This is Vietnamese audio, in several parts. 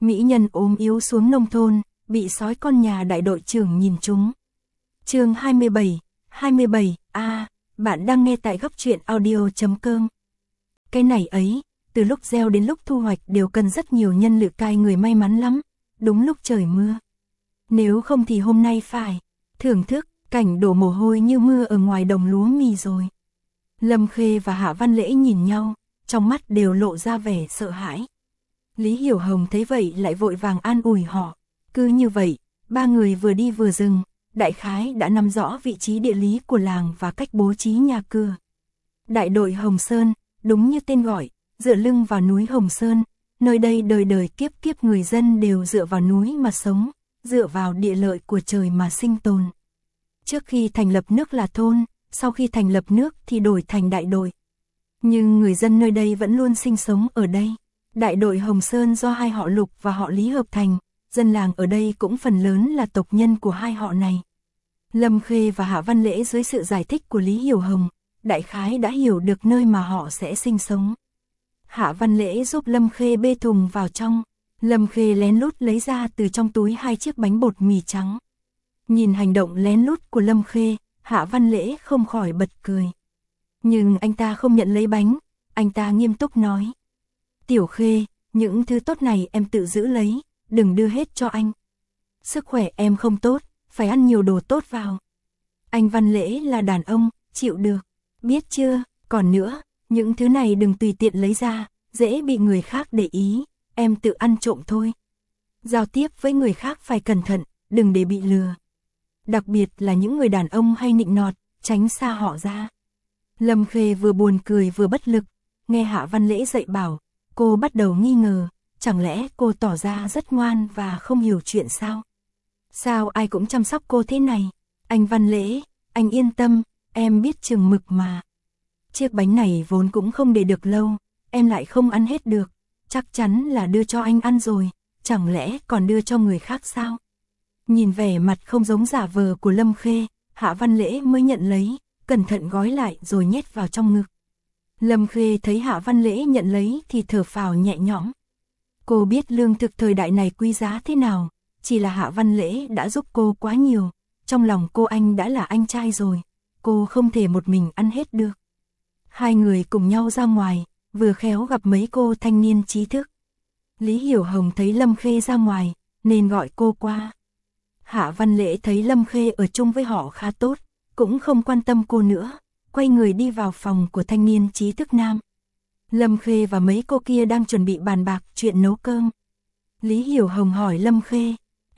mỹ nhân ốm yếu xuống nông thôn, bị sói con nhà đại đội trưởng nhìn trúng. Chương 27, bạn đang nghe tại góc truyện audio.com. Cái này ấy, từ lúc gieo đến lúc thu hoạch đều cần rất nhiều nhân lực cai người may mắn lắm, đúng lúc trời mưa. Nếu không thì hôm nay phải thưởng thức cảnh đổ mồ hôi như mưa ở ngoài đồng lúa mì rồi. Lâm Khê và Hạ Văn Lễ nhìn nhau, trong mắt đều lộ ra vẻ sợ hãi. Lý Hiểu Hồng thấy vậy lại vội vàng an ủi họ. Cứ như vậy, ba người vừa đi vừa dừng, đại khái đã nắm rõ vị trí địa lý của làng và cách bố trí nhà cửa. Đại đội Hồng Sơn, đúng như tên gọi, dựa lưng vào núi Hồng Sơn, nơi đây đời đời kiếp kiếp người dân đều dựa vào núi mà sống, dựa vào địa lợi của trời mà sinh tồn. Trước khi thành lập nước là thôn, sau khi thành lập nước thì đổi thành đại đội. Nhưng người dân nơi đây vẫn luôn sinh sống ở đây. Đại đội Hồng Sơn do hai họ Lục và họ Lý hợp thành, dân làng ở đây cũng phần lớn là tộc nhân của hai họ này. Lâm Khê và Hạ Văn Lễ dưới sự giải thích của Lý Hiểu Hồng, đại khái đã hiểu được nơi mà họ sẽ sinh sống. Hạ Văn Lễ giúp Lâm Khê bê thùng vào trong, Lâm Khê lén lút lấy ra từ trong túi 2 chiếc bánh bột mì trắng. Nhìn hành động lén lút của Lâm Khê, Hạ Văn Lễ không khỏi bật cười. Nhưng anh ta không nhận lấy bánh, anh ta nghiêm túc nói. Tiểu Khê, những thứ tốt này em tự giữ lấy, đừng đưa hết cho anh. Sức khỏe em không tốt, phải ăn nhiều đồ tốt vào. Anh Văn Lễ là đàn ông, chịu được, biết chưa? Còn nữa, những thứ này đừng tùy tiện lấy ra, dễ bị người khác để ý, em tự ăn trộm thôi. Giao tiếp với người khác phải cẩn thận, đừng để bị lừa. Đặc biệt là những người đàn ông hay nịnh nọt, tránh xa họ ra. Lâm Khê vừa buồn cười vừa bất lực, nghe Hạ Văn Lễ dạy bảo, cô bắt đầu nghi ngờ, chẳng lẽ cô tỏ ra rất ngoan và không hiểu chuyện sao? Sao ai cũng chăm sóc cô thế này? Anh Văn Lễ, anh yên tâm, em biết chừng mực mà. Chiếc bánh này vốn cũng không để được lâu, em lại không ăn hết được, chắc chắn là đưa cho anh ăn rồi, chẳng lẽ còn đưa cho người khác sao? Nhìn vẻ mặt không giống giả vờ của Lâm Khê, Hạ Văn Lễ mới nhận lấy, cẩn thận gói lại rồi nhét vào trong ngực. Lâm Khê thấy Hạ Văn Lễ nhận lấy thì thở phào nhẹ nhõm. Cô biết lương thực thời đại này quý giá thế nào, chỉ là Hạ Văn Lễ đã giúp cô quá nhiều, trong lòng cô anh đã là anh trai rồi, cô không thể một mình ăn hết được. Hai người cùng nhau ra ngoài, vừa khéo gặp mấy cô thanh niên trí thức. Lý Hiểu Hồng thấy Lâm Khê ra ngoài, nên gọi cô qua. Hạ Văn Lễ thấy Lâm Khê ở chung với họ khá tốt, cũng không quan tâm cô nữa, quay người đi vào phòng của thanh niên trí thức nam. Lâm Khê và mấy cô kia đang chuẩn bị bàn bạc chuyện nấu cơm. Lý Hiểu Hồng hỏi Lâm Khê,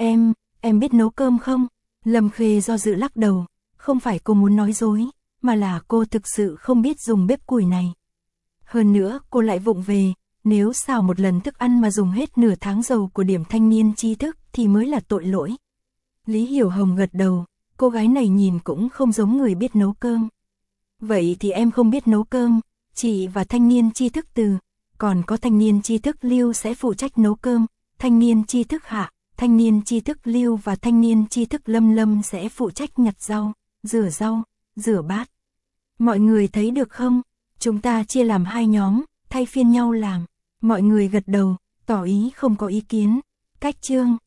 em biết nấu cơm không? Lâm Khê do dự lắc đầu, không phải cô muốn nói dối, mà là cô thực sự không biết dùng bếp củi này. Hơn nữa cô lại vụng về, nếu xào một lần thức ăn mà dùng hết nửa tháng dầu của điểm thanh niên trí thức thì mới là tội lỗi. Lý Hiểu Hồng gật đầu, cô gái này nhìn cũng không giống người biết nấu cơm. Vậy thì em không biết nấu cơm, chị và thanh niên tri thức Từ, còn có thanh niên tri thức Lưu sẽ phụ trách nấu cơm, thanh niên tri thức Hạ, thanh niên tri thức Lưu và thanh niên tri thức Lâm sẽ phụ trách nhặt rau, rửa bát. Mọi người thấy được không? Chúng ta chia làm 2 nhóm, thay phiên nhau làm. Mọi người gật đầu, tỏ ý không có ý kiến. Cách chương